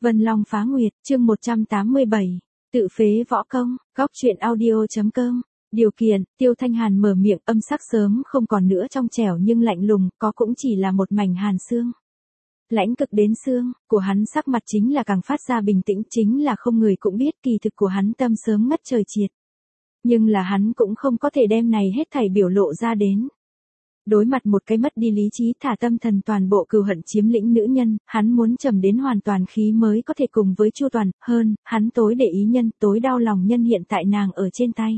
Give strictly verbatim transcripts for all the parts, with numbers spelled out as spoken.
Vân Long Phá Nguyệt, chương một trăm tám mươi bảy, tự phế võ công, góc truyện audio.com. Điều kiện, Tiêu Thanh Hàn mở miệng, âm sắc sớm không còn nữa trong trẻo nhưng lạnh lùng, có cũng chỉ là một mảnh hàn xương. Lãnh cực đến xương, của hắn sắc mặt chính là càng phát ra bình tĩnh, chính là không người cũng biết kỳ thực của hắn tâm sớm ngất trời triệt. Nhưng là hắn cũng không có thể đem này hết thảy biểu lộ ra đến. Đối mặt một cái mất đi lý trí thả tâm thần toàn bộ cừu hận chiếm lĩnh nữ nhân, hắn muốn trầm đến hoàn toàn khí mới có thể cùng với Chu Toàn, hơn, hắn tối để ý nhân, tối đau lòng nhân hiện tại nàng ở trên tay.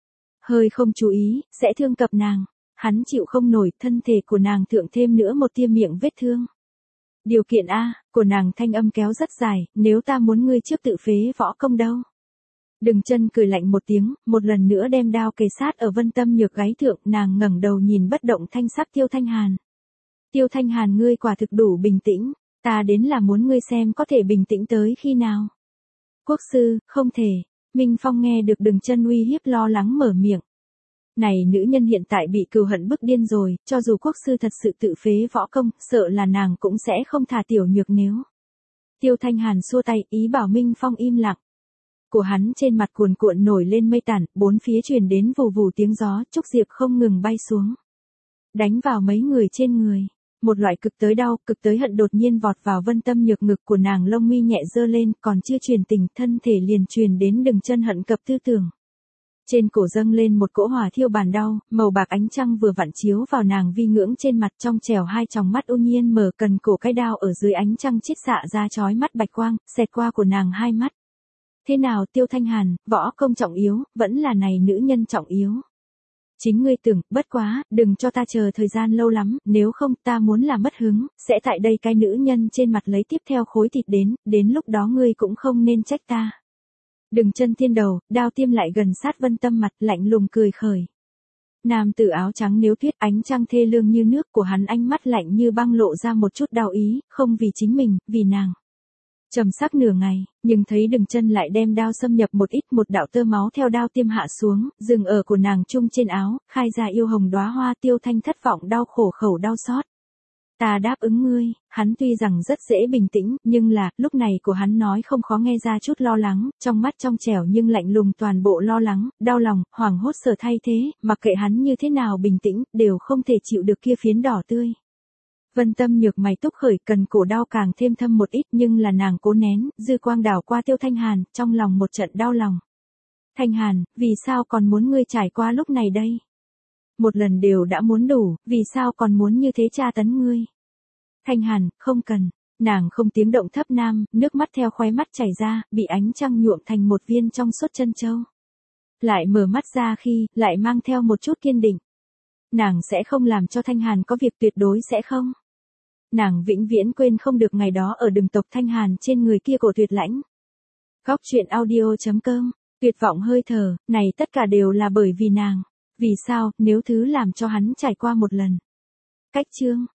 Hơi không chú ý, sẽ thương cập nàng, hắn chịu không nổi, thân thể của nàng thượng thêm nữa một tia miệng vết thương. Điều kiện A, của nàng thanh âm kéo rất dài, nếu ta muốn ngươi trước tự phế võ công đâu. Đừng chân cười lạnh một tiếng, một lần nữa đem đao kề sát ở Vân Tâm Nhược gáy thượng, nàng ngẩng đầu nhìn bất động thanh sắc Tiêu Thanh Hàn. Tiêu Thanh Hàn, ngươi quả thực đủ bình tĩnh, ta đến là muốn ngươi xem có thể bình tĩnh tới khi nào. Quốc sư, không thể. Minh Phong nghe được Đừng Chân uy hiếp lo lắng mở miệng. Này nữ nhân hiện tại bị cừu hận bức điên rồi, cho dù quốc sư thật sự tự phế võ công, sợ là nàng cũng sẽ không thả tiểu nhược nếu. Tiêu Thanh Hàn xua tay, ý bảo Minh Phong im lặng. Của hắn trên mặt cuồn cuộn nổi lên mây tản, bốn phía truyền đến vù vù tiếng gió, trúc diệp không ngừng bay xuống. Đánh vào mấy người trên người. Một loại cực tới đau, cực tới hận đột nhiên vọt vào Vân Tâm Nhược, ngực của nàng lông mi nhẹ dơ lên, còn chưa truyền tình, thân thể liền truyền đến Đừng Chân hận cập tư tưởng. Trên cổ dâng lên một cỗ hỏa thiêu bàn đau, màu bạc ánh trăng vừa vặn chiếu vào nàng vi ngưỡng trên mặt, trong trẻo hai tròng mắt u nhiên mở, cần cổ cái đao ở dưới ánh trăng chiết xạ ra chói mắt bạch quang, xẹt qua của nàng hai mắt. Thế nào Tiêu Thanh Hàn, võ công trọng yếu, vẫn là này nữ nhân trọng yếu. Chính ngươi tưởng, bất quá, đừng cho ta chờ thời gian lâu lắm, nếu không ta muốn là mất hứng, sẽ tại đây cái nữ nhân trên mặt lấy tiếp theo khối thịt đến, đến lúc đó ngươi cũng không nên trách ta. Đừng Chân thiên đầu, đao tiêm lại gần sát Vân Tâm mặt, lạnh lùng cười khởi. Nam tử áo trắng nếu tuyết, ánh trăng thê lương như nước, của hắn ánh mắt lạnh như băng lộ ra một chút đau ý, không vì chính mình, vì nàng. Trầm sắc nửa ngày, nhưng thấy Đừng Chân lại đem đao xâm nhập một ít, một đạo tơ máu theo đao tiêm hạ xuống, dừng ở của nàng chung trên áo, khai ra yêu hồng đóa hoa. Tiêu Thanh thất vọng đau khổ khẩu đau xót. Ta đáp ứng ngươi. Hắn tuy rằng rất dễ bình tĩnh, nhưng là, lúc này của hắn nói không khó nghe ra chút lo lắng, trong mắt trong trẻo nhưng lạnh lùng toàn bộ lo lắng, đau lòng, hoảng hốt sở thay thế, mặc kệ hắn như thế nào bình tĩnh, đều không thể chịu được kia phiến đỏ tươi. Vân Tâm Nhược mày túc khởi, cần cổ đau càng thêm thâm một ít, nhưng là nàng cố nén, dư quang đảo qua Tiêu Thanh Hàn, trong lòng một trận đau lòng. Thanh Hàn, vì sao còn muốn ngươi trải qua lúc này đây? Một lần đều đã muốn đủ, vì sao còn muốn như thế tra tấn ngươi? Thanh Hàn, không cần. Nàng không tiếng động thấp nam, nước mắt theo khóe mắt chảy ra, bị ánh trăng nhuộm thành một viên trong suốt chân châu. Lại mở mắt ra khi, lại mang theo một chút kiên định. Nàng sẽ không làm cho Thanh Hàn có việc, tuyệt đối sẽ không. Nàng vĩnh viễn quên không được ngày đó ở Đừng tộc Thanh Hàn trên người kia cổ tuyệt lãnh. Góc truyện audio.com, tuyệt vọng hơi thở, này tất cả đều là bởi vì nàng. Vì sao, nếu thứ làm cho hắn trải qua một lần. Cách chương,